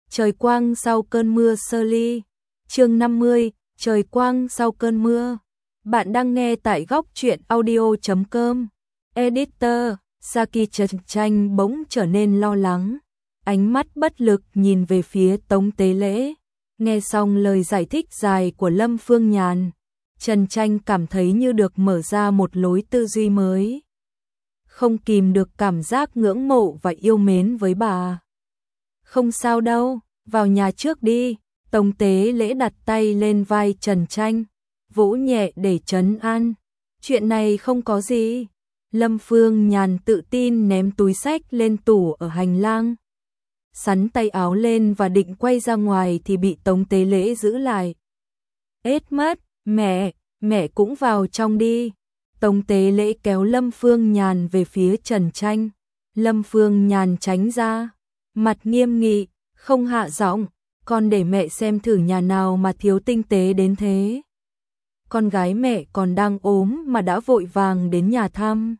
Trời quang sau cơn mưa sơ ly. Chương 50, trời quang sau cơn mưa. Bạn đang nghe tại góc truyện audio.com. Editor, Saki Trần Tranh bỗng trở nên lo lắng. Ánh mắt bất lực nhìn về phía Tống Tế Lễ. Nghe xong lời giải thích dài của Lâm Phương Nhàn, Trần Tranh cảm thấy như được mở ra một lối tư duy mới. Không kìm được cảm giác ngưỡng mộ và yêu mến với bà. Không sao đâu, vào nhà trước đi. Tống Tế Lễ đặt tay lên vai Trần Tranh, vỗ nhẹ để trấn an. Chuyện này không có gì. Lâm Phương Nhàn tự tin ném túi xách lên tủ ở hành lang, sắn tay áo lên và định quay ra ngoài thì bị Tống Tế Lễ giữ lại. Ết mất, mẹ cũng vào trong đi. Tống Tế Lễ kéo Lâm Phương Nhàn về phía Trần Tranh. Lâm Phương Nhàn tránh ra, mặt nghiêm nghị, không hạ giọng, con để mẹ xem thử nhà nào mà thiếu tinh tế đến thế. Con gái mẹ còn đang ốm mà đã vội vàng đến nhà thăm.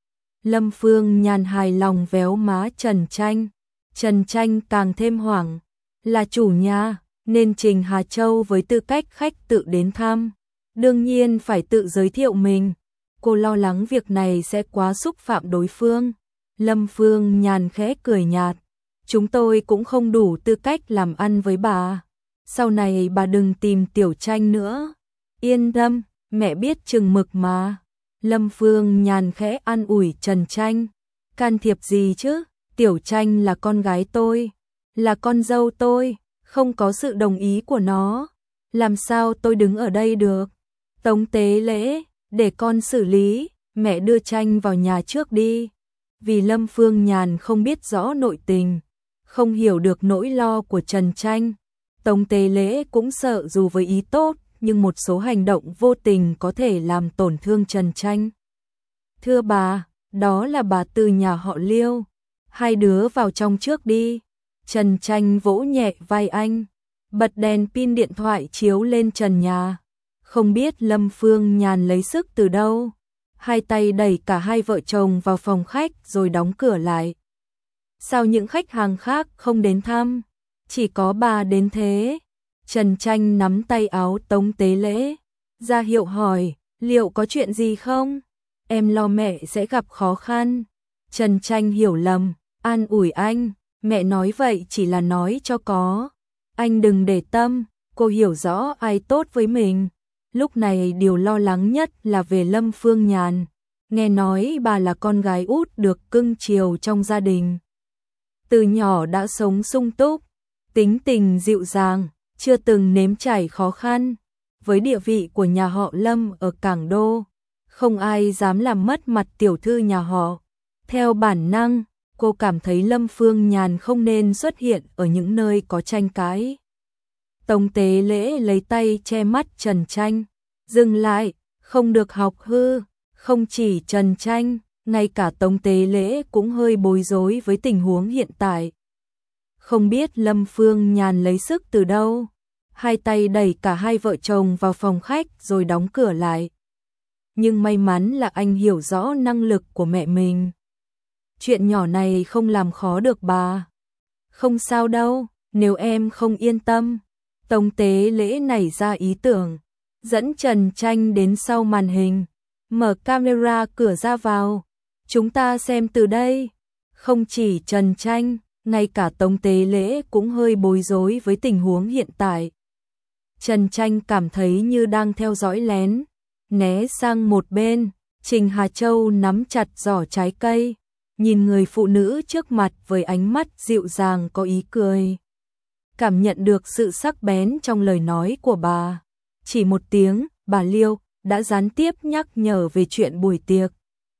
Lâm Phương Nhàn hài lòng véo má Trần Tranh. Trần Tranh càng thêm hoảng, là chủ nhà, nên Trình Hà Châu với tư cách khách tự đến thăm, đương nhiên phải tự giới thiệu mình. Cô lo lắng việc này sẽ quá xúc phạm đối phương. Lâm Phương Nhàn khẽ cười nhạt, chúng tôi cũng không đủ tư cách làm ăn với bà. Sau này bà đừng tìm Tiểu Tranh nữa. Yên tâm, mẹ biết chừng mực mà. Lâm Phương Nhàn khẽ an ủi Trần Tranh. Can thiệp gì chứ? Tiểu Tranh là con gái tôi, là con dâu tôi, không có sự đồng ý của nó, làm sao tôi đứng ở đây được? Tống Tế Lễ, để con xử lý, mẹ đưa Tranh vào nhà trước đi. Vì Lâm Phương Nhàn không biết rõ nội tình, không hiểu được nỗi lo của Trần Tranh, Tống Tế Lễ cũng sợ dù với ý tốt, nhưng một số hành động vô tình có thể làm tổn thương Trần Tranh. Thưa bà, đó là bà từ nhà họ Liêu. Hai đứa vào trong trước đi. Trần Tranh vỗ nhẹ vai anh, bật đèn pin điện thoại chiếu lên trần nhà. Không biết Lâm Phương Nhàn lấy sức từ đâu, hai tay đẩy cả hai vợ chồng vào phòng khách rồi đóng cửa lại. Sao những khách hàng khác không đến thăm, chỉ có bà đến thế? Trần Tranh nắm tay áo Tống Tế Lễ, ra hiệu hỏi, liệu có chuyện gì không? Em lo mẹ sẽ gặp khó khăn. Trần Tranh hiểu lầm, an ủi anh, mẹ nói vậy chỉ là nói cho có. Anh đừng để tâm, cô hiểu rõ ai tốt với mình. Lúc này điều lo lắng nhất là về Lâm Phương Nhàn. Nghe nói bà là con gái út được cưng chiều trong gia đình. Từ nhỏ đã sống sung túc, tính tình dịu dàng, chưa từng nếm trải khó khăn. Với địa vị của nhà họ Lâm ở Cảng Đô, không ai dám làm mất mặt tiểu thư nhà họ. Theo bản năng, cô cảm thấy Lâm Phương Nhàn không nên xuất hiện ở những nơi có tranh cãi. Tống Tế Lễ lấy tay che mắt Trần Tranh, dừng lại, không được học hư. Không chỉ Trần Tranh, ngay cả Tống Tế Lễ cũng hơi bối rối với tình huống hiện tại. Không biết Lâm Phương Nhàn lấy sức từ đâu, hai tay đẩy cả hai vợ chồng vào phòng khách rồi đóng cửa lại. Nhưng may mắn là anh hiểu rõ năng lực của mẹ mình. Chuyện nhỏ này không làm khó được bà. Không sao đâu, nếu em không yên tâm. Tống Tế Lễ nảy ra ý tưởng, dẫn Trần Tranh đến sau màn hình, mở camera cửa ra vào. Chúng ta xem từ đây. Không chỉ Trần Tranh, ngay cả Tống Tế Lễ cũng hơi bối rối với tình huống hiện tại. Trần Tranh cảm thấy như đang theo dõi lén, né sang một bên. Trình Hà Châu nắm chặt giỏ trái cây, nhìn người phụ nữ trước mặt với ánh mắt dịu dàng có ý cười. Cảm nhận được sự sắc bén trong lời nói của bà. Chỉ một tiếng, bà Liêu đã gián tiếp nhắc nhở về chuyện buổi tiệc.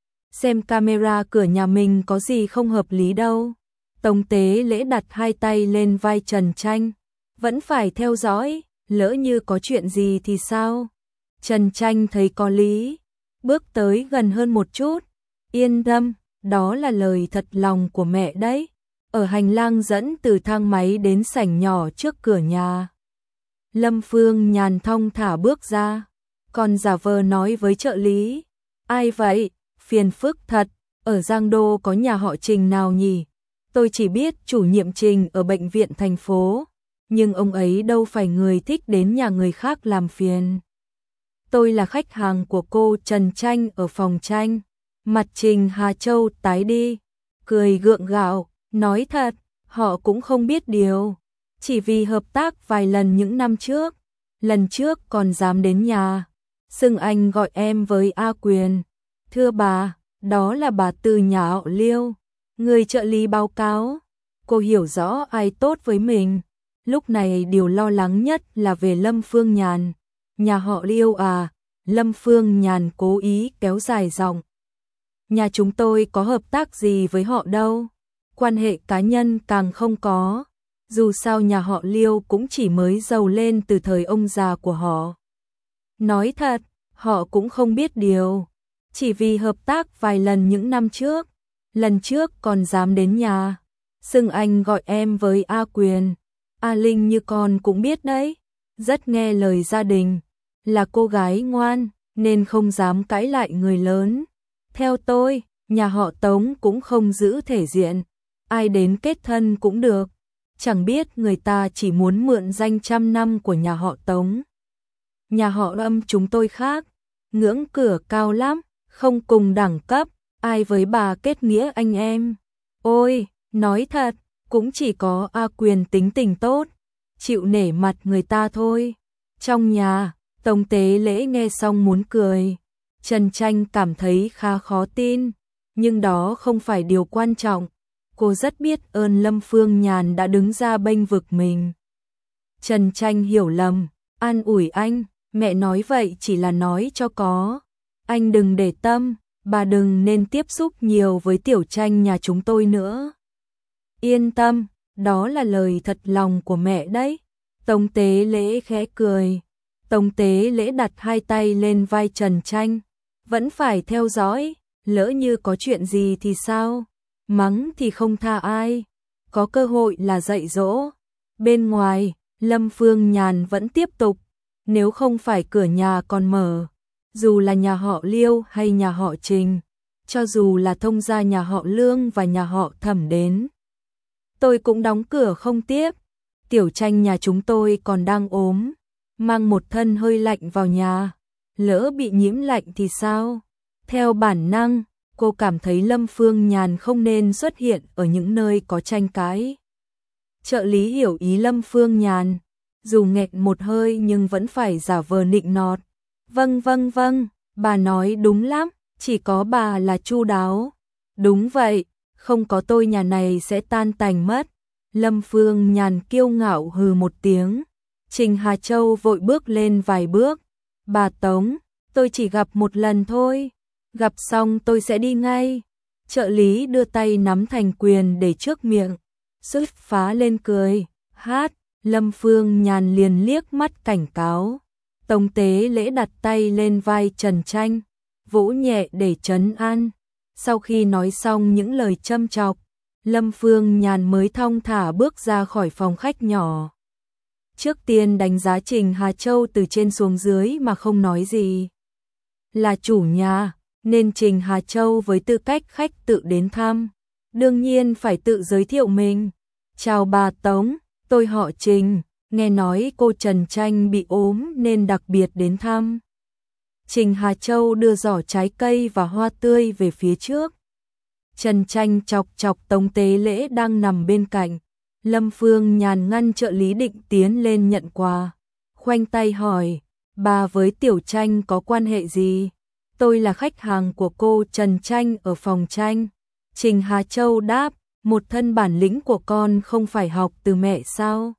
Xem camera cửa nhà mình có gì không hợp lý đâu. Tống Tế Lễ đặt hai tay lên vai Trần Tranh. Vẫn phải theo dõi, lỡ như có chuyện gì thì sao? Trần Tranh thấy có lý, bước tới gần hơn một chút. Yên tâm, đó là lời thật lòng của mẹ đấy. Ở hành lang dẫn từ thang máy đến sảnh nhỏ trước cửa nhà, Lâm Phương Nhàn thong thả bước ra, còn giả vờ nói với trợ lý, ai vậy, phiền phức thật, ở Giang Đô có nhà họ Trình nào nhỉ? Tôi chỉ biết chủ nhiệm Trình ở bệnh viện thành phố, nhưng ông ấy đâu phải người thích đến nhà người khác làm phiền. Tôi là khách hàng của cô Trần Tranh ở phòng tranh. Mặt Trình Hà Châu tái đi, cười gượng gạo, nói thật, họ cũng không biết điều. Chỉ vì hợp tác vài lần những năm trước, lần trước còn dám đến nhà, xưng anh gọi em với A Quyền. Thưa bà, đó là bà từ nhà họ Liêu. Người trợ lý báo cáo, cô hiểu rõ ai tốt với mình. Lúc này điều lo lắng nhất là về Lâm Phương Nhàn. Nhà họ Liêu à? Lâm Phương Nhàn cố ý kéo dài giọng. Nhà chúng tôi có hợp tác gì với họ đâu. Quan hệ cá nhân càng không có. Dù sao nhà họ Liêu cũng chỉ mới giàu lên từ thời ông già của họ. Nói thật, họ cũng không biết điều. Chỉ vì hợp tác vài lần những năm trước, lần trước còn dám đến nhà, xưng anh gọi em với A Quyền. A Linh như con cũng biết đấy, rất nghe lời gia đình, là cô gái ngoan nên không dám cãi lại người lớn. Theo tôi, nhà họ Tống cũng không giữ thể diện, ai đến kết thân cũng được. Chẳng biết người ta chỉ muốn mượn danh 100 năm của nhà họ Tống. Nhà họ Âm chúng tôi khác, ngưỡng cửa cao lắm, không cùng đẳng cấp, ai với bà kết nghĩa anh em. Ôi, nói thật, cũng chỉ có A Quyền tính tình tốt, chịu nể mặt người ta thôi. Trong nhà, Tống Tế Lễ nghe xong muốn cười. Trần Tranh cảm thấy khá khó tin, nhưng đó không phải điều quan trọng. Cô rất biết ơn Lâm Phương Nhàn đã đứng ra bênh vực mình. Trần Tranh hiểu lầm, an ủi anh, mẹ nói vậy chỉ là nói cho có. Anh đừng để tâm, bà đừng nên tiếp xúc nhiều với Tiểu Tranh nhà chúng tôi nữa. Yên tâm, đó là lời thật lòng của mẹ đấy. Tống Tế Lễ khẽ cười. Tống Tế Lễ đặt hai tay lên vai Trần Tranh. Vẫn phải theo dõi, lỡ như có chuyện gì thì sao? Mắng thì không tha ai, có cơ hội là dạy dỗ. Bên ngoài, Lâm Phương Nhàn vẫn tiếp tục, nếu không phải cửa nhà còn mở, dù là nhà họ Liêu hay nhà họ Trình, cho dù là thông gia nhà họ Lương và nhà họ Thẩm đến, tôi cũng đóng cửa không tiếp. Tiểu Tranh nhà chúng tôi còn đang ốm, mang một thân hơi lạnh vào nhà, lỡ bị nhiễm lạnh thì sao? Theo bản năng, cô cảm thấy Lâm Phương Nhàn không nên xuất hiện ở những nơi có tranh cãi. Trợ lý hiểu ý Lâm Phương Nhàn, dù nghẹn một hơi nhưng vẫn phải giả vờ nịnh nọt. Vâng, bà nói đúng lắm, chỉ có bà là chu đáo. Đúng vậy, không có tôi nhà này sẽ tan tành mất. Lâm Phương Nhàn kiêu ngạo hừ một tiếng. Trình Hà Châu vội bước lên vài bước. Bà Tống, tôi chỉ gặp một lần thôi. Gặp xong tôi sẽ đi ngay. Trợ lý đưa tay nắm thành quyền để trước miệng. Sức phá lên cười. Hát, Lâm Phương Nhàn liền liếc mắt cảnh cáo. Tống Tế Lễ đặt tay lên vai Trần Tranh, vỗ nhẹ để trấn an. Sau khi nói xong những lời châm chọc, Lâm Phương Nhàn mới thong thả bước ra khỏi phòng khách nhỏ. Trước tiên đánh giá Trình Hà Châu từ trên xuống dưới mà không nói gì. Là chủ nhà, nên Trình Hà Châu với tư cách khách tự đến thăm, đương nhiên phải tự giới thiệu mình. Chào bà Tống, tôi họ Trình, nghe nói cô Trần Tranh bị ốm nên đặc biệt đến thăm. Trình Hà Châu đưa giỏ trái cây và hoa tươi về phía trước. Trần Tranh chọc chọc Tống Tế Lễ đang nằm bên cạnh. Lâm Phương Nhàn ngăn trợ lý định tiến lên nhận quà. Khoanh tay hỏi, bà với Tiểu Tranh có quan hệ gì? Tôi là khách hàng của cô Trần Tranh ở phòng tranh. Trình Hà Châu đáp, một thân bản lĩnh của con không phải học từ mẹ sao?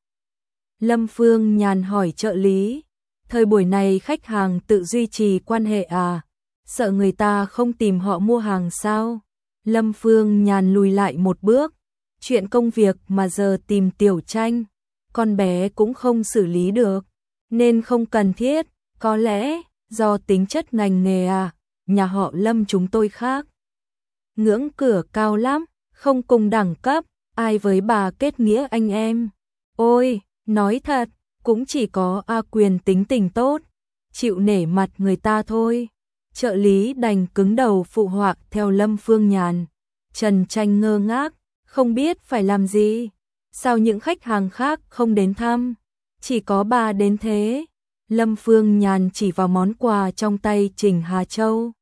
Lâm Phương Nhàn hỏi trợ lý, thời buổi này khách hàng tự duy trì quan hệ à? Sợ người ta không tìm họ mua hàng sao? Lâm Phương Nhàn lùi lại một bước, chuyện công việc mà giờ tìm Tiểu Tranh, con bé cũng không xử lý được, nên không cần thiết, có lẽ do tính chất ngành nghề à, nhà họ Lâm chúng tôi khác. Ngưỡng cửa cao lắm, không cùng đẳng cấp, ai với bà kết nghĩa anh em. Ôi, nói thật, cũng chỉ có A Quyền tính tình tốt, chịu nể mặt người ta thôi. Trợ lý đành cứng đầu phụ họa theo Lâm Phương Nhàn. Trần Tranh ngơ ngác, không biết phải làm gì. Sao những khách hàng khác không đến thăm, chỉ có bà đến thế? Lâm Phương Nhàn chỉ vào món quà trong tay Trình Hà Châu.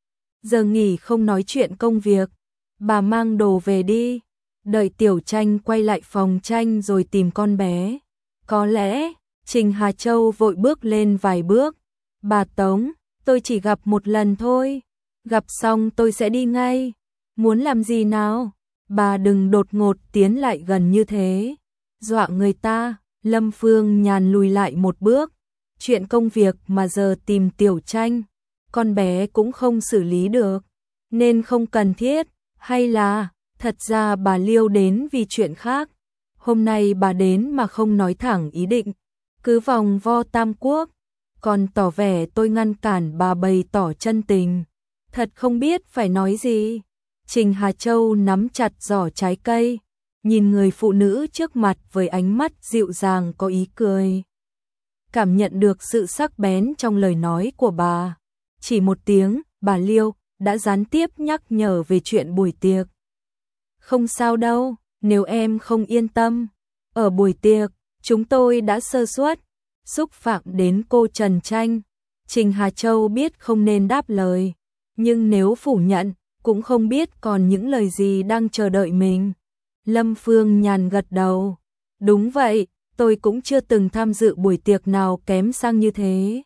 Giờ nghỉ không nói chuyện công việc, bà mang đồ về đi. Đợi Tiểu Tranh quay lại phòng tranh rồi tìm con bé. Có lẽ, Trình Hà Châu vội bước lên vài bước. Bà Tống, tôi chỉ gặp một lần thôi. Gặp xong tôi sẽ đi ngay. Muốn làm gì nào? Bà đừng đột ngột tiến lại gần như thế. Dọa người ta. Lâm Phương Nhàn lùi lại một bước. Chuyện công việc mà giờ tìm Tiểu Tranh, con bé cũng không xử lý được, nên không cần thiết. Hay là, thật ra bà Liêu đến vì chuyện khác. Hôm nay bà đến mà không nói thẳng ý định, cứ vòng vo Tam Quốc, còn tỏ vẻ tôi ngăn cản bà bày tỏ chân tình. Thật không biết phải nói gì. Trình Hà Châu nắm chặt giỏ trái cây, nhìn người phụ nữ trước mặt với ánh mắt dịu dàng có ý cười. Cảm nhận được sự sắc bén trong lời nói của bà. Chỉ một tiếng, bà Liêu đã gián tiếp nhắc nhở về chuyện buổi tiệc. Không sao đâu, nếu em không yên tâm. Ở buổi tiệc, chúng tôi đã sơ suất, xúc phạm đến cô Trần Tranh. Trình Hà Châu biết không nên đáp lời, nhưng nếu phủ nhận, cũng không biết còn những lời gì đang chờ đợi mình. Lâm Phương Nhàn gật đầu. Đúng vậy, tôi cũng chưa từng tham dự buổi tiệc nào kém sang như thế.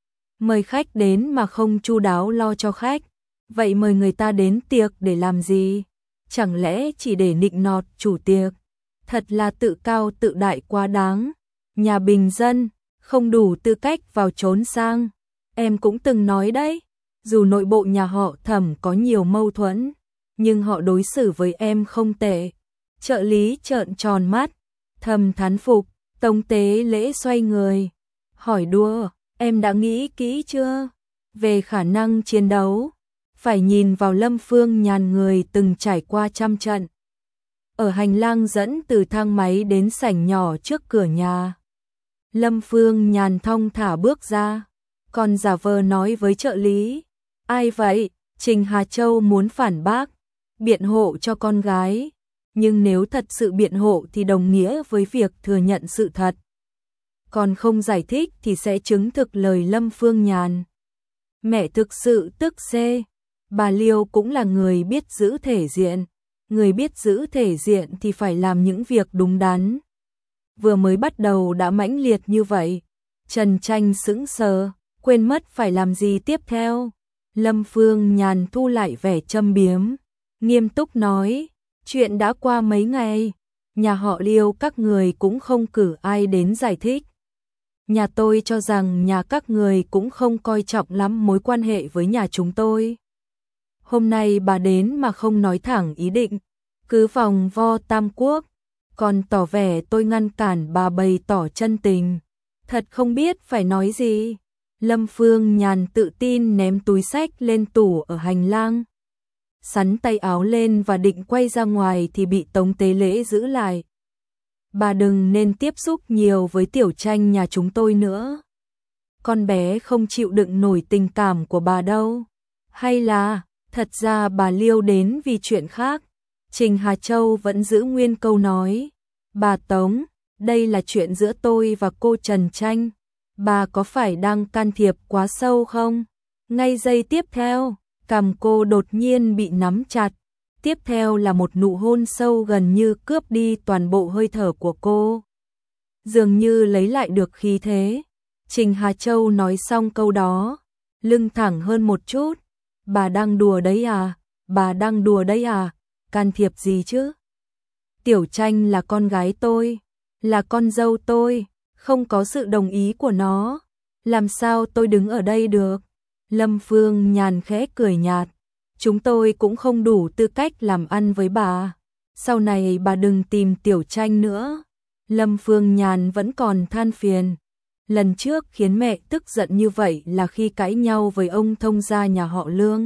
Mời khách đến mà không chu đáo lo cho khách. Vậy mời người ta đến tiệc để làm gì? Chẳng lẽ chỉ để nịnh nọt chủ tiệc? Thật là tự cao tự đại quá đáng. Nhà bình dân, không đủ tư cách vào chốn sang. Em cũng từng nói đấy, dù nội bộ nhà họ Thẩm có nhiều mâu thuẫn, nhưng họ đối xử với em không tệ. Trợ lý trợn tròn mắt, thầm thán phục. Tống Tế Lễ xoay người, hỏi đùa, em đã nghĩ kỹ chưa? Về khả năng chiến đấu, phải nhìn vào Lâm Phương Nhàn, người từng trải qua trăm trận. Ở hành lang dẫn từ thang máy đến sảnh nhỏ trước cửa nhà, Lâm Phương Nhàn thong thả bước ra, còn giả vờ nói với trợ lý. Ai vậy? Trình Hà Châu muốn phản bác, biện hộ cho con gái. Nhưng nếu thật sự biện hộ thì đồng nghĩa với việc thừa nhận sự thật. Còn không giải thích thì sẽ chứng thực lời Lâm Phương Nhàn. Mẹ thực sự tức xê. Bà Liêu cũng là người biết giữ thể diện. Người biết giữ thể diện thì phải làm những việc đúng đắn. Vừa mới bắt đầu đã mãnh liệt như vậy. Trần Tranh sững sờ, quên mất phải làm gì tiếp theo. Lâm Phương Nhàn thu lại vẻ châm biếm, nghiêm túc nói. Chuyện đã qua mấy ngày, nhà họ Liêu các người cũng không cử ai đến giải thích. Nhà tôi cho rằng nhà các người cũng không coi trọng lắm mối quan hệ với nhà chúng tôi. Hôm nay bà đến mà không nói thẳng ý định, cứ vòng vo Tam Quốc, còn tỏ vẻ tôi ngăn cản bà bày tỏ chân tình. Thật không biết phải nói gì. Lâm Phương Nhàn tự tin ném túi xách lên tủ ở hành lang, sắn tay áo lên và định quay ra ngoài thì bị Tống Tế Lễ giữ lại. Bà đừng nên tiếp xúc nhiều với Tiểu Tranh nhà chúng tôi nữa. Con bé không chịu đựng nổi tình cảm của bà đâu. Hay là, thật ra bà Liêu đến vì chuyện khác. Trình Hà Châu vẫn giữ nguyên câu nói. Bà Tống, đây là chuyện giữa tôi và cô Trần Tranh. Bà có phải đang can thiệp quá sâu không? Ngay giây tiếp theo, cằm cô đột nhiên bị nắm chặt. Tiếp theo là một nụ hôn sâu gần như cướp đi toàn bộ hơi thở của cô. Dường như lấy lại được khí thế. Trình Hà Châu nói xong câu đó, lưng thẳng hơn một chút. Bà đang đùa đấy à? Bà đang đùa đấy à? Can thiệp gì chứ? Tiểu Tranh là con gái tôi, là con dâu tôi, không có sự đồng ý của nó. Làm sao tôi đứng ở đây được? Lâm Phương Nhàn khẽ cười nhạt. Chúng tôi cũng không đủ tư cách làm ăn với bà. Sau này bà đừng tìm Tiểu Tranh nữa. Lâm Phương Nhàn vẫn còn than phiền. Lần trước khiến mẹ tức giận như vậy là khi cãi nhau với ông thông gia nhà họ Lương.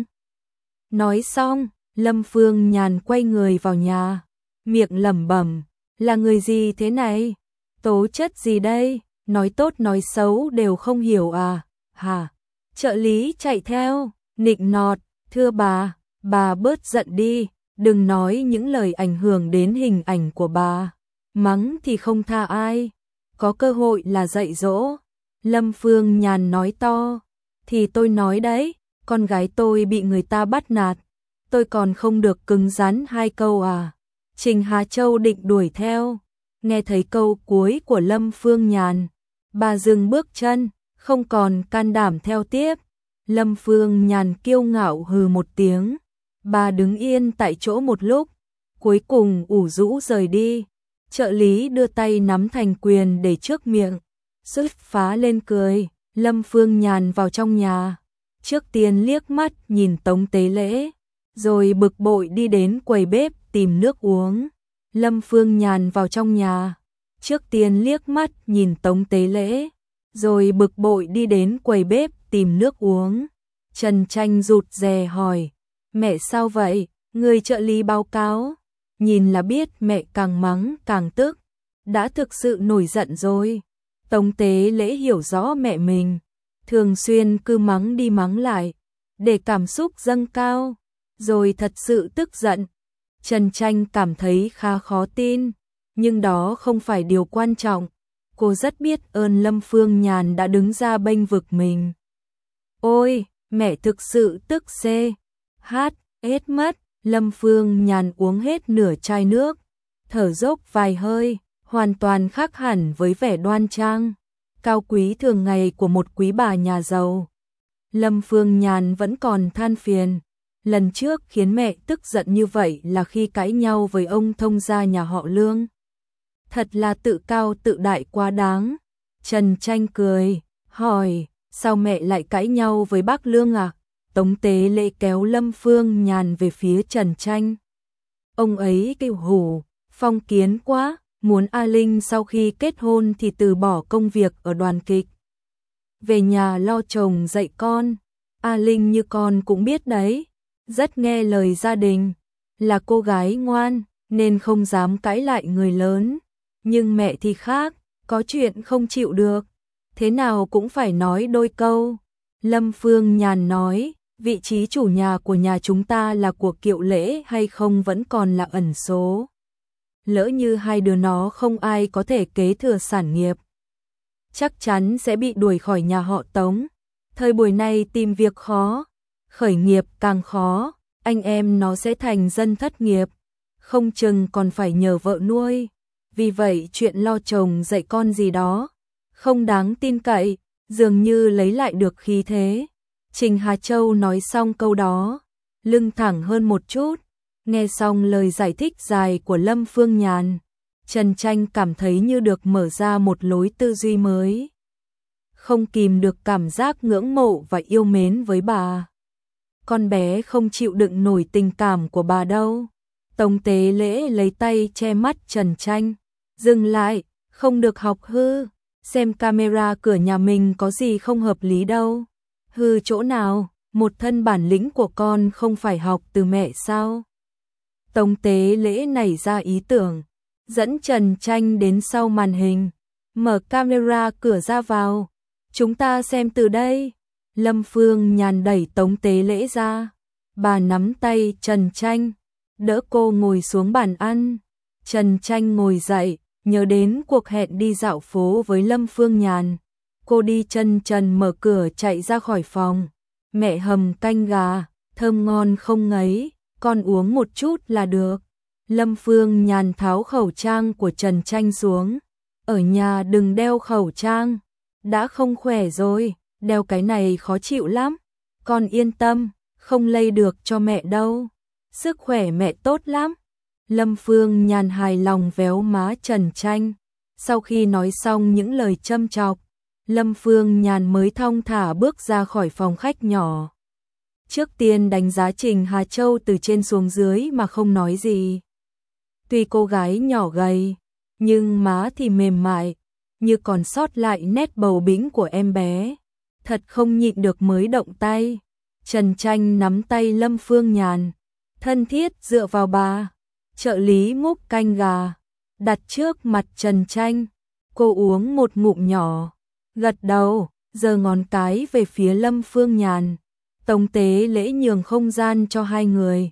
Nói xong, Lâm Phương Nhàn quay người vào nhà, miệng lẩm bẩm, là người gì thế này? Tố chất gì đây? Nói tốt nói xấu đều không hiểu à? Hả? Trợ lý chạy theo, nịnh nọt, thưa bà bớt giận đi, đừng nói những lời ảnh hưởng đến hình ảnh của bà, mắng thì không tha ai, có cơ hội là dạy dỗ. Lâm Phương Nhàn nói to, thì tôi nói đấy, con gái tôi bị người ta bắt nạt, tôi còn không được cứng rắn 2 câu à. Trình Hà Châu định đuổi theo, nghe thấy câu cuối của Lâm Phương Nhàn, bà dừng bước chân, không còn can đảm theo tiếp. Lâm Phương Nhàn kiêu ngạo hừ một tiếng, bà đứng yên tại chỗ một lúc, cuối cùng ủ rũ rời đi. Trợ lý đưa tay nắm thành quyền để trước miệng, sứt phá lên cười. Lâm Phương Nhàn vào trong nhà, trước tiên liếc mắt nhìn Tống Tế Lễ, rồi bực bội đi đến quầy bếp tìm nước uống. Lâm Phương Nhàn vào trong nhà, trước tiên liếc mắt nhìn Tống Tế Lễ, rồi bực bội đi đến quầy bếp tìm nước uống. Trần Tranh rụt rè hỏi, mẹ sao vậy? Người trợ lý báo cáo. Nhìn là biết mẹ càng mắng càng tức, đã thực sự nổi giận rồi. Tống Tế Lễ hiểu rõ mẹ mình, thường xuyên cứ mắng đi mắng lại, để cảm xúc dâng cao, rồi thật sự tức giận. Trần Tranh cảm thấy khá khó tin, nhưng đó không phải điều quan trọng. Cô rất biết ơn Lâm Phương Nhàn đã đứng ra bênh vực mình. Ôi, mẹ thực sự tức hết mất. Lâm Phương Nhàn uống hết nửa chai nước, thở dốc vài hơi, hoàn toàn khác hẳn với vẻ đoan trang, cao quý thường ngày của một quý bà nhà giàu. Lâm Phương Nhàn vẫn còn than phiền, lần trước khiến mẹ tức giận như vậy là khi cãi nhau với ông thông gia nhà họ Lương. Thật là tự cao tự đại quá đáng. Trần Tranh cười, hỏi, sao mẹ lại cãi nhau với bác Lương à? Tống Tế Lễ kéo Lâm Phương Nhàn về phía Trần Tranh. Ông ấy kêu hủ, phong kiến quá, muốn A Linh sau khi kết hôn thì từ bỏ công việc ở đoàn kịch, về nhà lo chồng dạy con. A Linh như con cũng biết đấy, rất nghe lời gia đình, là cô gái ngoan nên không dám cãi lại người lớn. Nhưng mẹ thì khác, có chuyện không chịu được, thế nào cũng phải nói đôi câu. Lâm Phương Nhàn nói, vị trí chủ nhà của nhà chúng ta là của Kiệu Lễ hay không vẫn còn là ẩn số. Lỡ như hai đứa nó không ai có thể kế thừa sản nghiệp, chắc chắn sẽ bị đuổi khỏi nhà họ Tống. Thời buổi này tìm việc khó, khởi nghiệp càng khó, anh em nó sẽ thành dân thất nghiệp, không chừng còn phải nhờ vợ nuôi. Vì vậy chuyện lo chồng dạy con gì đó không đáng tin cậy, dường như lấy lại được khí thế. Trình Hà Châu nói xong câu đó, lưng thẳng hơn một chút, nghe xong lời giải thích dài của Lâm Phương Nhàn, Trần Tranh cảm thấy như được mở ra một lối tư duy mới, không kìm được cảm giác ngưỡng mộ và yêu mến với bà. Con bé không chịu đựng nổi tình cảm của bà đâu. Tống Tế Lễ lấy tay che mắt Trần Tranh, dừng lại, không được học hư, xem camera cửa nhà mình có gì không hợp lý đâu. Hư chỗ nào, một thân bản lĩnh của con không phải học từ mẹ sao? Tống Tế Lễ nảy ra ý tưởng, dẫn Trần Tranh đến sau màn hình, mở camera cửa ra vào, chúng ta xem từ đây. Lâm Phương Nhàn đẩy Tống Tế Lễ ra, bà nắm tay Trần Tranh, đỡ cô ngồi xuống bàn ăn. Trần Tranh ngồi dậy, nhớ đến cuộc hẹn đi dạo phố với Lâm Phương Nhàn. Cô đi chân trần mở cửa chạy ra khỏi phòng. Mẹ hầm canh gà, thơm ngon không ngấy, con uống một chút là được. Lâm Phương Nhàn tháo khẩu trang của Trần Tranh xuống. Ở nhà đừng đeo khẩu trang, đã không khỏe rồi, đeo cái này khó chịu lắm. Con yên tâm, không lây được cho mẹ đâu. Sức khỏe mẹ tốt lắm. Lâm Phương Nhàn hài lòng véo má Trần Tranh. Sau khi nói xong những lời châm chọc, Lâm Phương Nhàn mới thong thả bước ra khỏi phòng khách nhỏ. Trước tiên đánh giá Trình Hà Châu từ trên xuống dưới mà không nói gì. Tuy cô gái nhỏ gầy, nhưng má thì mềm mại, như còn sót lại nét bầu bĩnh của em bé. Thật không nhịn được mới động tay. Trần Tranh nắm tay Lâm Phương Nhàn, thân thiết dựa vào bà. Trợ lý múc canh gà, đặt trước mặt Trần Tranh. Cô uống một ngụm nhỏ, gật đầu, giơ ngón cái về phía Lâm Phương Nhàn. Tống Tế Lễ nhường không gian cho hai người,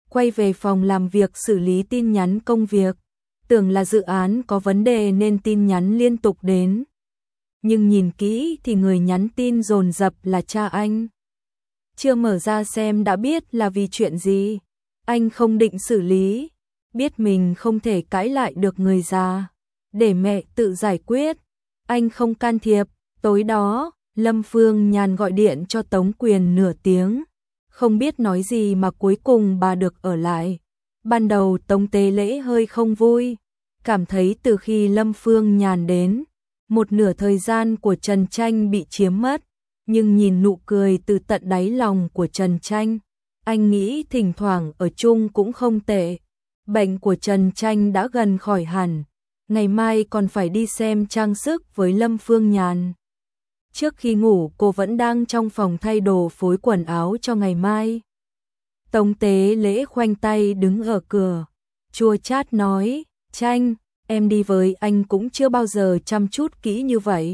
quay về phòng làm việc xử lý tin nhắn công việc. Tưởng là dự án có vấn đề nên tin nhắn liên tục đến. Nhưng nhìn kỹ thì người nhắn tin dồn dập là cha anh. Chưa mở ra xem đã biết là vì chuyện gì. Anh không định xử lý, biết mình không thể cãi lại được người già, để mẹ tự giải quyết. Anh không can thiệp. Tối đó, Lâm Phương Nhàn gọi điện cho Tống Quyền nửa tiếng. Không biết nói gì mà cuối cùng bà được ở lại. Ban đầu Tống Tế Lễ hơi không vui, cảm thấy từ khi Lâm Phương Nhàn đến, một nửa thời gian của Trần Tranh bị chiếm mất. Nhưng nhìn nụ cười từ tận đáy lòng của Trần Tranh, anh nghĩ thỉnh thoảng ở chung cũng không tệ. Bệnh của Trần Tranh đã gần khỏi hẳn, ngày mai còn phải đi xem trang sức với Lâm Phương Nhàn. Trước khi ngủ cô vẫn đang trong phòng thay đồ phối quần áo cho ngày mai. Tống Tế Lễ khoanh tay đứng ở cửa, chua chát nói, Tranh, em đi với anh cũng chưa bao giờ chăm chút kỹ như vậy.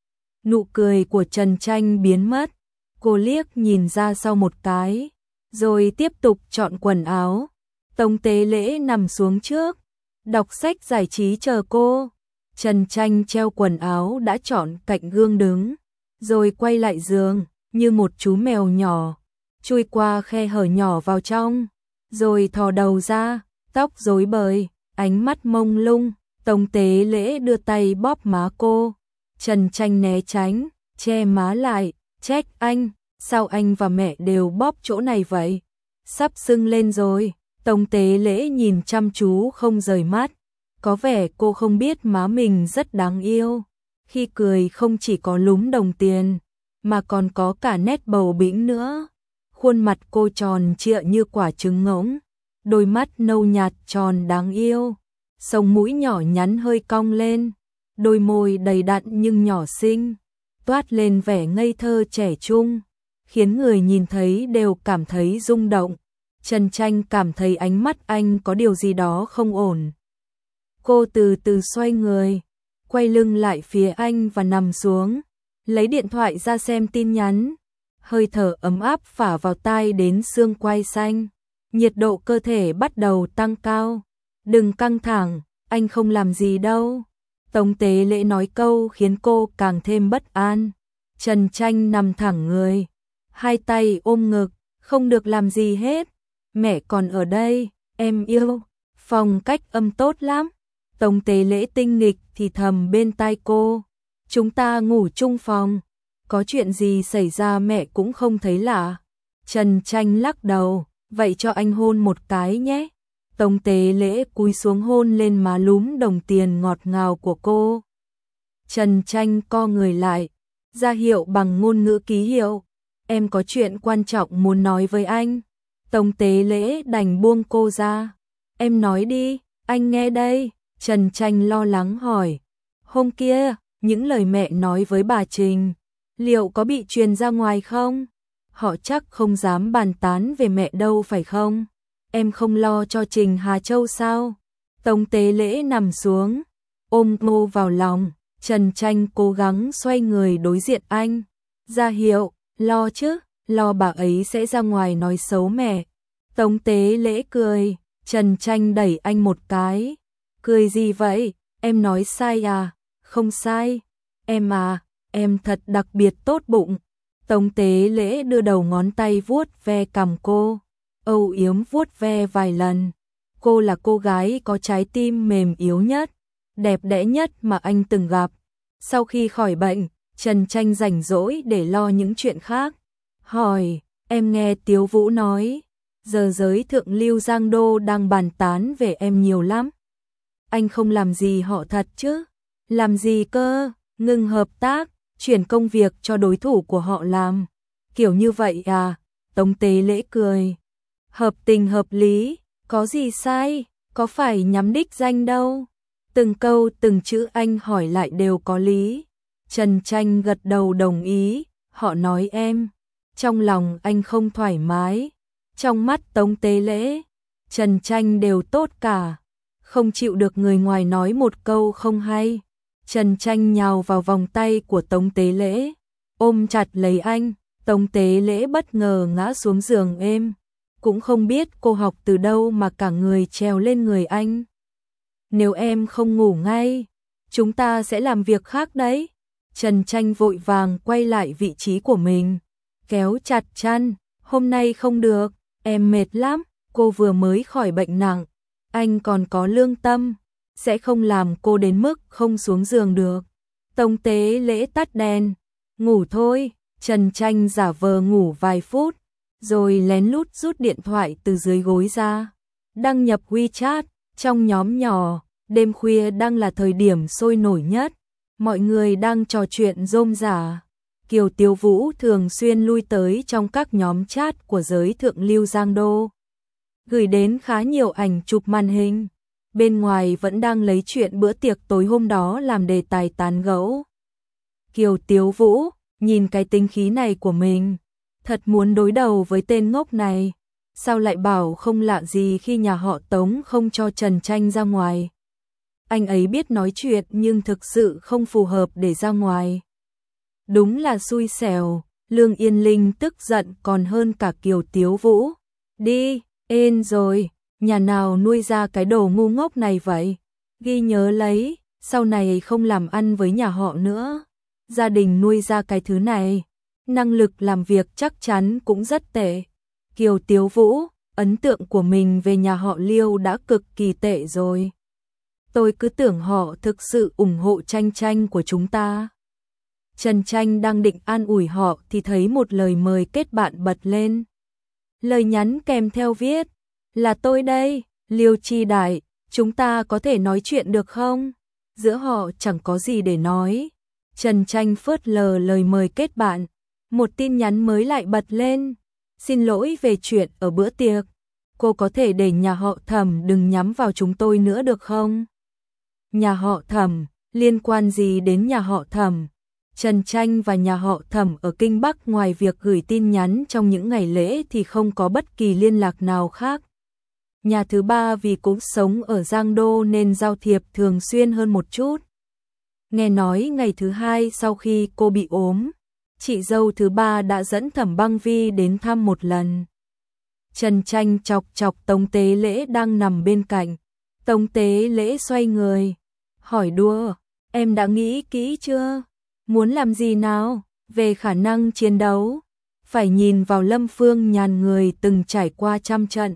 Nụ cười của Trần Tranh biến mất, cô liếc nhìn ra sau một cái, rồi tiếp tục chọn quần áo. Tống Tế Lễ nằm xuống trước, đọc sách giải trí chờ cô. Trần Tranh treo quần áo đã chọn cạnh gương đứng, rồi quay lại giường, như một chú mèo nhỏ, chui qua khe hở nhỏ vào trong, rồi thò đầu ra, tóc rối bời, ánh mắt mông lung. Tống Tế Lễ đưa tay bóp má cô. Trần Tranh né tránh, che má lại, trách anh, sao anh và mẹ đều bóp chỗ này vậy? Sắp sưng lên rồi. Tống Tế Lễ nhìn chăm chú không rời mắt, có vẻ cô không biết má mình rất đáng yêu. Khi cười không chỉ có lúm đồng tiền, mà còn có cả nét bầu bĩnh nữa. Khuôn mặt cô tròn trịa như quả trứng ngỗng, đôi mắt nâu nhạt tròn đáng yêu, sống mũi nhỏ nhắn hơi cong lên, đôi môi đầy đặn nhưng nhỏ xinh, toát lên vẻ ngây thơ trẻ trung, khiến người nhìn thấy đều cảm thấy rung động. Trần Tranh cảm thấy ánh mắt anh có điều gì đó không ổn. Cô từ từ xoay người, quay lưng lại phía anh và nằm xuống, lấy điện thoại ra xem tin nhắn. Hơi thở ấm áp phả vào tai đến xương quai xanh, nhiệt độ cơ thể bắt đầu tăng cao. Đừng căng thẳng, anh không làm gì đâu. Tống Tế Lễ nói câu khiến cô càng thêm bất an. Trần Tranh nằm thẳng người, hai tay ôm ngực, không được làm gì hết. Mẹ còn ở đây, em yêu. Phong cách âm tốt lắm. Tống Tế Lễ tinh nghịch thì thầm bên tai cô. Chúng ta ngủ chung phòng. Có chuyện gì xảy ra mẹ cũng không thấy lạ. Trần Tranh lắc đầu, vậy cho anh hôn một cái nhé. Tống Tế Lễ cúi xuống hôn lên má lúm đồng tiền ngọt ngào của cô. Trần Tranh co người lại, ra hiệu bằng ngôn ngữ ký hiệu. Em có chuyện quan trọng muốn nói với anh. Tống Tế Lễ đành buông cô ra. Em nói đi, anh nghe đây. Trần Tranh lo lắng hỏi. Hôm kia, những lời mẹ nói với bà Trình, liệu có bị truyền ra ngoài không? Họ chắc không dám bàn tán về mẹ đâu phải không? Em không lo cho Trình Hà Châu sao? Tống Tế Lễ nằm xuống, ôm cô vào lòng. Trần Tranh cố gắng xoay người đối diện anh, ra hiệu, lo chứ, lo bà ấy sẽ ra ngoài nói xấu mẹ. Tống Tế Lễ cười, Trần Tranh đẩy anh một cái. Cười gì vậy, em nói sai à? Không sai, em à, em thật đặc biệt tốt bụng. Tống Tế Lễ đưa đầu ngón tay vuốt ve cằm cô, âu yếm vuốt ve vài lần. Cô là cô gái có trái tim mềm yếu nhất, đẹp đẽ nhất mà anh từng gặp. Sau khi khỏi bệnh, Trần Tranh rảnh rỗi để lo những chuyện khác. Hỏi, em nghe Tiếu Vũ nói, giờ giới thượng lưu Giang Đô đang bàn tán về em nhiều lắm. Anh không làm gì họ thật chứ? Làm gì cơ? Ngừng hợp tác, chuyển công việc cho đối thủ của họ làm. Kiểu như vậy à? Tống Tế Lễ cười. Hợp tình hợp lý, có gì sai, có phải nhắm đích danh đâu. Từng câu từng chữ anh hỏi lại đều có lý. Trần Tranh gật đầu đồng ý, họ nói em. Trong lòng anh không thoải mái. Trong mắt Tống Tế Lễ, Trần Tranh đều tốt cả. Không chịu được người ngoài nói một câu không hay. Trần Tranh nhào vào vòng tay của Tống Tế Lễ, ôm chặt lấy anh. Tống Tế Lễ bất ngờ ngã xuống giường êm. cũng không biết cô học từ đâu mà cả người trèo lên người anh. Nếu em không ngủ ngay, chúng ta sẽ làm việc khác đấy. Trần Tranh vội vàng quay lại vị trí của mình, kéo chặt chăn, hôm nay không được, em mệt lắm, cô vừa mới khỏi bệnh nặng, anh còn có lương tâm, sẽ không làm cô đến mức không xuống giường được. Tống Tế Lễ tắt đèn, ngủ thôi. Trần Tranh giả vờ ngủ vài phút, rồi lén lút rút điện thoại từ dưới gối ra, đăng nhập WeChat. Trong nhóm nhỏ, đêm khuya đang là thời điểm sôi nổi nhất, mọi người đang trò chuyện rôm rả. Kiều Tiếu Vũ thường xuyên lui tới trong các nhóm chat của giới thượng lưu Giang Đô, gửi đến khá nhiều ảnh chụp màn hình. Bên ngoài vẫn đang lấy chuyện bữa tiệc tối hôm đó làm đề tài tán gẫu. Kiều Tiếu Vũ nhìn cái tính khí này của mình, thật muốn đối đầu với tên ngốc này. Sao lại bảo không lạ gì khi nhà họ Tống không cho Trần Tranh ra ngoài. Anh ấy biết nói chuyện nhưng thực sự không phù hợp để ra ngoài. Đúng là xui xẻo, Lương Yên Linh tức giận còn hơn cả Kiều Tiếu Vũ. Đi, ên rồi, nhà nào nuôi ra cái đồ ngu ngốc này vậy? Ghi nhớ lấy, sau này không làm ăn với nhà họ nữa. Gia đình nuôi ra cái thứ này, năng lực làm việc chắc chắn cũng rất tệ. Kiều Tiếu Vũ, ấn tượng của mình về nhà họ Liêu đã cực kỳ tệ rồi. Tôi cứ tưởng họ thực sự ủng hộ Tranh Tranh của chúng ta. Trần Tranh đang định an ủi họ thì thấy một lời mời kết bạn bật lên. Lời nhắn kèm theo viết, là tôi đây, Liêu Chi Đại, chúng ta có thể nói chuyện được không? Giữa họ chẳng có gì để nói. Trần Tranh phớt lờ lời mời kết bạn, một tin nhắn mới lại bật lên. Xin lỗi về chuyện ở bữa tiệc, cô có thể để nhà họ Thẩm đừng nhắm vào chúng tôi nữa được không? Nhà họ Thẩm, liên quan gì đến nhà họ Thẩm? Trần Tranh và nhà họ Thẩm ở Kinh Bắc ngoài việc gửi tin nhắn trong những ngày lễ thì không có bất kỳ liên lạc nào khác. Nhà thứ ba vì cũng sống ở Giang Đô nên giao thiệp thường xuyên hơn một chút. Nghe nói ngày thứ hai sau khi cô bị ốm, chị dâu thứ ba đã dẫn Thẩm Băng Vi đến thăm một lần. Trần Tranh chọc chọc Tống Tế Lễ đang nằm bên cạnh. Tống Tế Lễ xoay người, hỏi đùa, em đã nghĩ kỹ chưa? Muốn làm gì nào? Về khả năng chiến đấu, phải nhìn vào Lâm Phương Nhàn người từng trải qua trăm trận.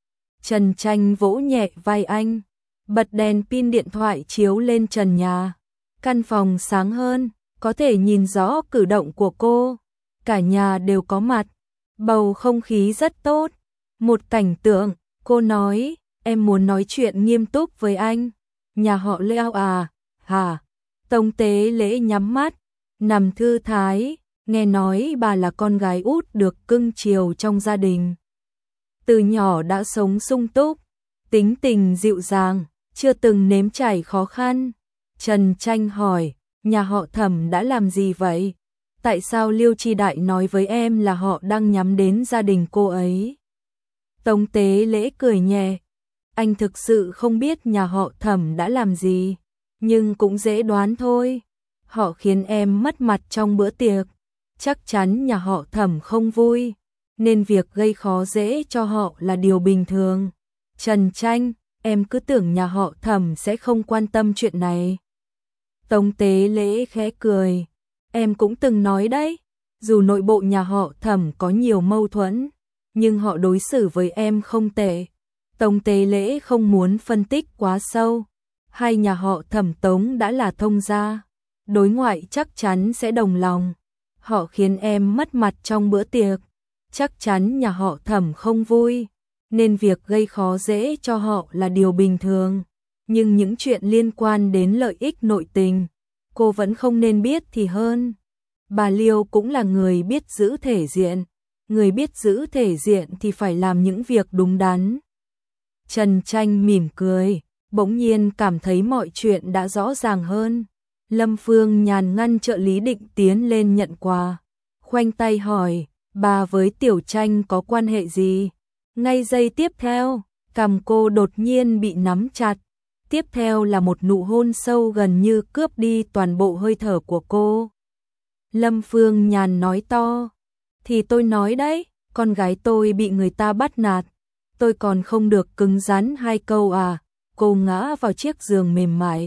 Trần Tranh vỗ nhẹ vai anh, bật đèn pin điện thoại chiếu lên trần nhà. Căn phòng sáng hơn, có thể nhìn rõ cử động của cô. Cả nhà đều có mặt, bầu không khí rất tốt. Một cảnh tượng, cô nói, em muốn nói chuyện nghiêm túc với anh. Nhà họ Leo à? Hả? Tống Tế Lễ nhắm mắt, nằm thư thái, nghe nói bà là con gái út được cưng chiều trong gia đình. Từ nhỏ đã sống sung túc, tính tình dịu dàng, chưa từng nếm trải khó khăn. Trần Tranh hỏi, nhà họ Thẩm đã làm gì vậy? Tại sao Liêu Chi Đại nói với em là họ đang nhắm đến gia đình cô ấy? Tống Tế Lễ cười nhẹ, anh thực sự không biết nhà họ Thẩm đã làm gì, nhưng cũng dễ đoán thôi. Họ khiến em mất mặt trong bữa tiệc, chắc chắn nhà họ Thẩm không vui, nên việc gây khó dễ cho họ là điều bình thường. Trần Tranh, em cứ tưởng nhà họ Thẩm sẽ không quan tâm chuyện này. Tống Tế Lễ khẽ cười, em cũng từng nói đấy, dù nội bộ nhà họ Thẩm có nhiều mâu thuẫn, nhưng họ đối xử với em không tệ. Tống Tế Lễ không muốn phân tích quá sâu, hai nhà họ Thẩm Tống đã là thông gia, đối ngoại chắc chắn sẽ đồng lòng. Họ khiến em mất mặt trong bữa tiệc, chắc chắn nhà họ Thẩm không vui, nên việc gây khó dễ cho họ là điều bình thường. Nhưng những chuyện liên quan đến lợi ích nội tình, cô vẫn không nên biết thì hơn. Bà Liêu cũng là người biết giữ thể diện, người biết giữ thể diện thì phải làm những việc đúng đắn. Trần Tranh mỉm cười, bỗng nhiên cảm thấy mọi chuyện đã rõ ràng hơn. Lâm Phương Nhàn ngăn trợ lý định tiến lên nhận quà, khoanh tay hỏi, bà với Tiểu Tranh có quan hệ gì? Ngay giây tiếp theo, cằm cô đột nhiên bị nắm chặt, tiếp theo là một nụ hôn sâu gần như cướp đi toàn bộ hơi thở của cô. Lâm Phương Nhàn nói to, thì tôi nói đấy, con gái tôi bị người ta bắt nạt, tôi còn không được cứng rắn 2 câu à? Cô ngã vào chiếc giường mềm mại.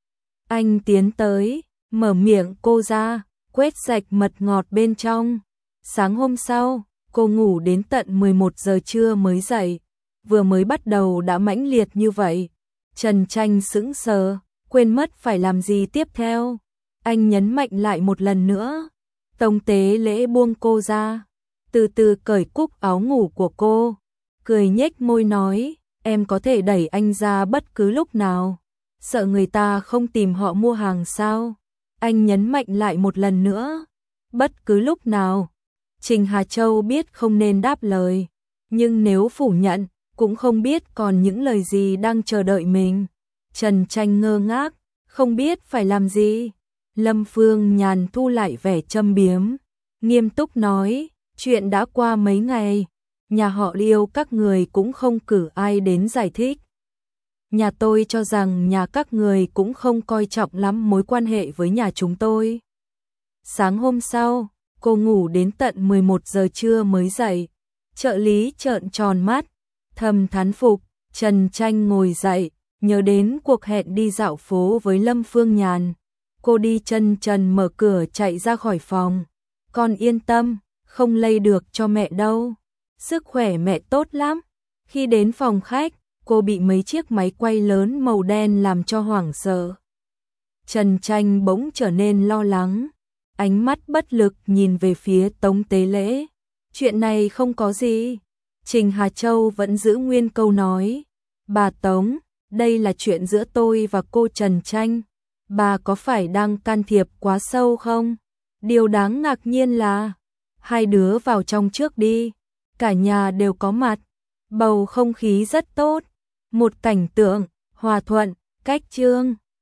Anh tiến tới, mở miệng cô ra, quét sạch mật ngọt bên trong. Sáng hôm sau, cô ngủ đến tận 11 giờ trưa mới dậy, vừa mới bắt đầu đã mãnh liệt như vậy. Trần Tranh sững sờ, quên mất phải làm gì tiếp theo. Anh nhấn mạnh lại một lần nữa. Tống Tế Lễ buông cô ra, từ từ cởi cúc áo ngủ của cô, cười nhếch môi nói, em có thể đẩy anh ra bất cứ lúc nào, sợ người ta không tìm họ mua hàng sao? Anh nhấn mạnh lại một lần nữa, bất cứ lúc nào. Trình Hà Châu biết không nên đáp lời, nhưng nếu phủ nhận, cũng không biết còn những lời gì đang chờ đợi mình. Trần Tranh ngơ ngác, không biết phải làm gì. Lâm Phương Nhàn thu lại vẻ châm biếm, nghiêm túc nói, chuyện đã qua mấy ngày, nhà họ Liêu các người cũng không cử ai đến giải thích. Nhà tôi cho rằng nhà các người cũng không coi trọng lắm mối quan hệ với nhà chúng tôi. Sáng hôm sau, cô ngủ đến tận 11 giờ trưa mới dậy. Trợ lý trợn tròn mắt, thầm thán phục. Trần Tranh ngồi dậy, nhớ đến cuộc hẹn đi dạo phố với Lâm Phương Nhàn. Cô đi chân trần mở cửa chạy ra khỏi phòng. Con yên tâm, không lây được cho mẹ đâu. Sức khỏe mẹ tốt lắm. Khi đến phòng khách, cô bị mấy chiếc máy quay lớn màu đen làm cho hoảng sợ. Trần Tranh bỗng trở nên lo lắng, ánh mắt bất lực nhìn về phía Tống Tế Lễ. Chuyện này không có gì. Trình Hà Châu vẫn giữ nguyên câu nói. Bà Tống, đây là chuyện giữa tôi và cô Trần Tranh. Bà có phải đang can thiệp quá sâu không? Điều đáng ngạc nhiên là, hai đứa vào trong trước đi. Cả nhà đều có mặt. Bầu không khí rất tốt. Một cảnh tượng, hòa thuận, cách chương.